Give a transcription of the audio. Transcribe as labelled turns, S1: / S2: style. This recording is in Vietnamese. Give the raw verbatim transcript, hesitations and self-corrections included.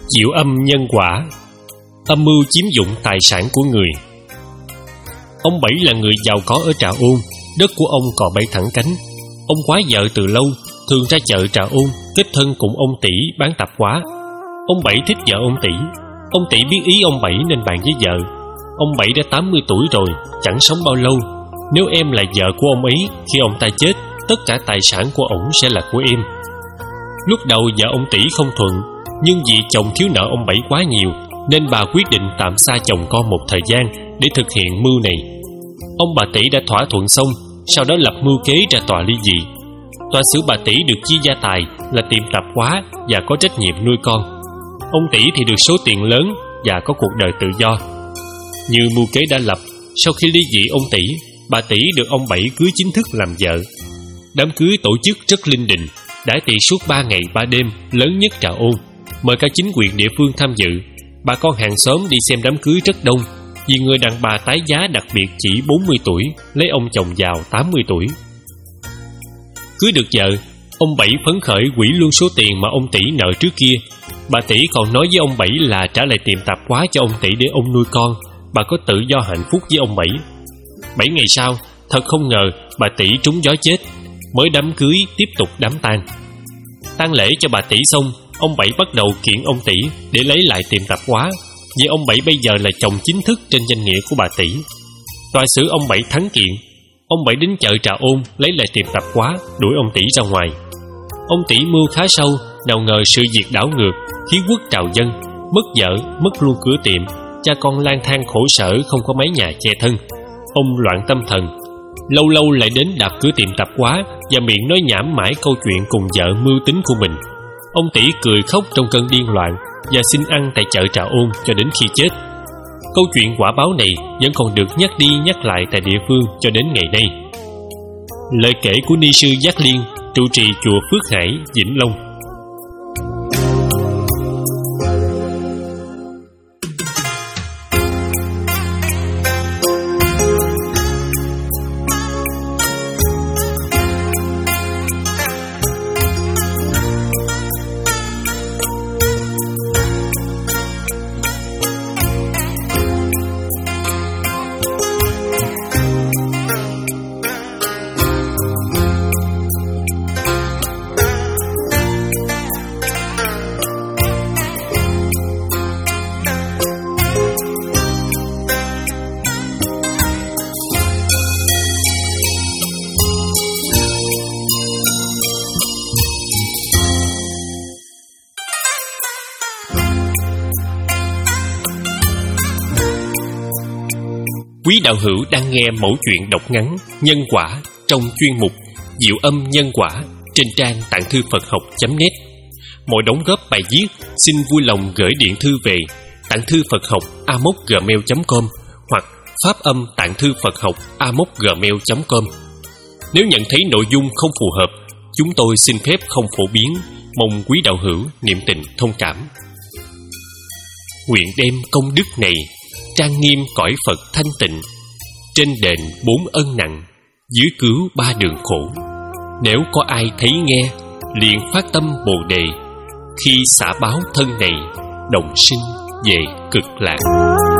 S1: Diệu âm nhân quả. Âm mưu chiếm dụng tài sản của người. Ông Bảy là người giàu có ở Trà Ôn. Đất của ông cò bay thẳng cánh. Ông quá vợ từ lâu, thường ra chợ Trà Ôn kết thân cùng ông Tỷ bán tạp hóa. Ông Bảy thích vợ ông Tỷ. Ông Tỷ biết ý ông Bảy nên bàn với vợ. Ông Bảy đã tám mươi tuổi rồi, chẳng sống bao lâu. Nếu em là vợ của ông ấy, khi ông ta chết, tất cả tài sản của ổng sẽ là của em. Lúc đầu vợ ông Tỷ không thuận, nhưng vì chồng thiếu nợ ông Bảy quá nhiều, nên bà quyết định tạm xa chồng con một thời gian để thực hiện mưu này. Ông bà Tỷ đã thỏa thuận xong, sau đó lập mưu kế ra tòa ly dị. Tòa xử bà Tỷ được chia gia tài là tiệm tạp hóa và có trách nhiệm nuôi con. Ông Tỷ thì được số tiền lớn và có cuộc đời tự do. Như mưu kế đã lập, sau khi ly dị ông Tỷ, bà Tỷ được ông Bảy cưới chính thức làm vợ. Đám cưới tổ chức rất linh đình, đãi tiệc suốt ba ngày ba đêm, lớn nhất Trà Ôn. Mời cả chính quyền địa phương tham dự. Bà con hàng xóm đi xem đám cưới rất đông, vì người đàn bà tái giá đặc biệt chỉ bốn mươi tuổi, lấy ông chồng giàu tám mươi tuổi. Cưới được vợ, ông Bảy phấn khởi quỹ luôn số tiền mà ông Tỷ nợ trước kia. Bà Tỷ còn nói với ông Bảy là trả lại tiệm tạp hóa cho ông Tỷ để ông nuôi con, bà có tự do hạnh phúc với ông Bảy. Bảy ngày sau, thật không ngờ bà Tỷ trúng gió chết. Mới đám cưới tiếp tục đám tang. Tang lễ cho bà Tỷ xong, ông Bảy bắt đầu kiện ông Tỷ để lấy lại tiệm tạp hóa, vì ông Bảy bây giờ là chồng chính thức trên danh nghĩa của bà Tỷ. Tòa xử ông Bảy thắng kiện. Ông Bảy đến chợ Trà Ôn lấy lại tiệm tạp hóa, đuổi ông Tỷ ra ngoài. Ông Tỷ mưu khá sâu, nào ngờ sự việc đảo ngược, khiến quốc trào dân, mất vợ, mất luôn cửa tiệm, cha con lang thang khổ sở không có mấy nhà che thân. Ông loạn tâm thần, lâu lâu lại đến đạp cửa tiệm tạp hóa và miệng nói nhảm mãi câu chuyện cùng vợ mưu tính của mình. Ông Tỷ cười khóc trong cơn điên loạn và xin ăn tại chợ Trà Ôn cho đến khi chết. Câu chuyện quả báo này vẫn còn được nhắc đi nhắc lại tại địa phương cho đến ngày nay. Lời kể của ni sư Giác Liên, trụ trì chùa Phước Hải, Vĩnh Long. Quý đạo hữu đang nghe mẩu chuyện đọc ngắn Nhân quả trong chuyên mục Diệu âm nhân quả trên trang tạng thư Phật học chấm net. Mọi đóng góp bài viết xin vui lòng gửi điện thư về tạng thư Phật học a mốc gmail chấm com hoặc pháp âm tạng thư Phật học a mốc gmail chấm com. Nếu nhận thấy nội dung không phù hợp, chúng tôi xin phép không phổ biến, mong quý đạo hữu niệm tình thông cảm. Nguyện đem công đức này trang nghiêm cõi Phật thanh tịnh, trên đền bốn ân nặng, dưới cứu ba đường khổ. Nếu có ai thấy nghe, liền phát tâm Bồ Đề, khi xả báo thân này, đồng sinh về cực lạc.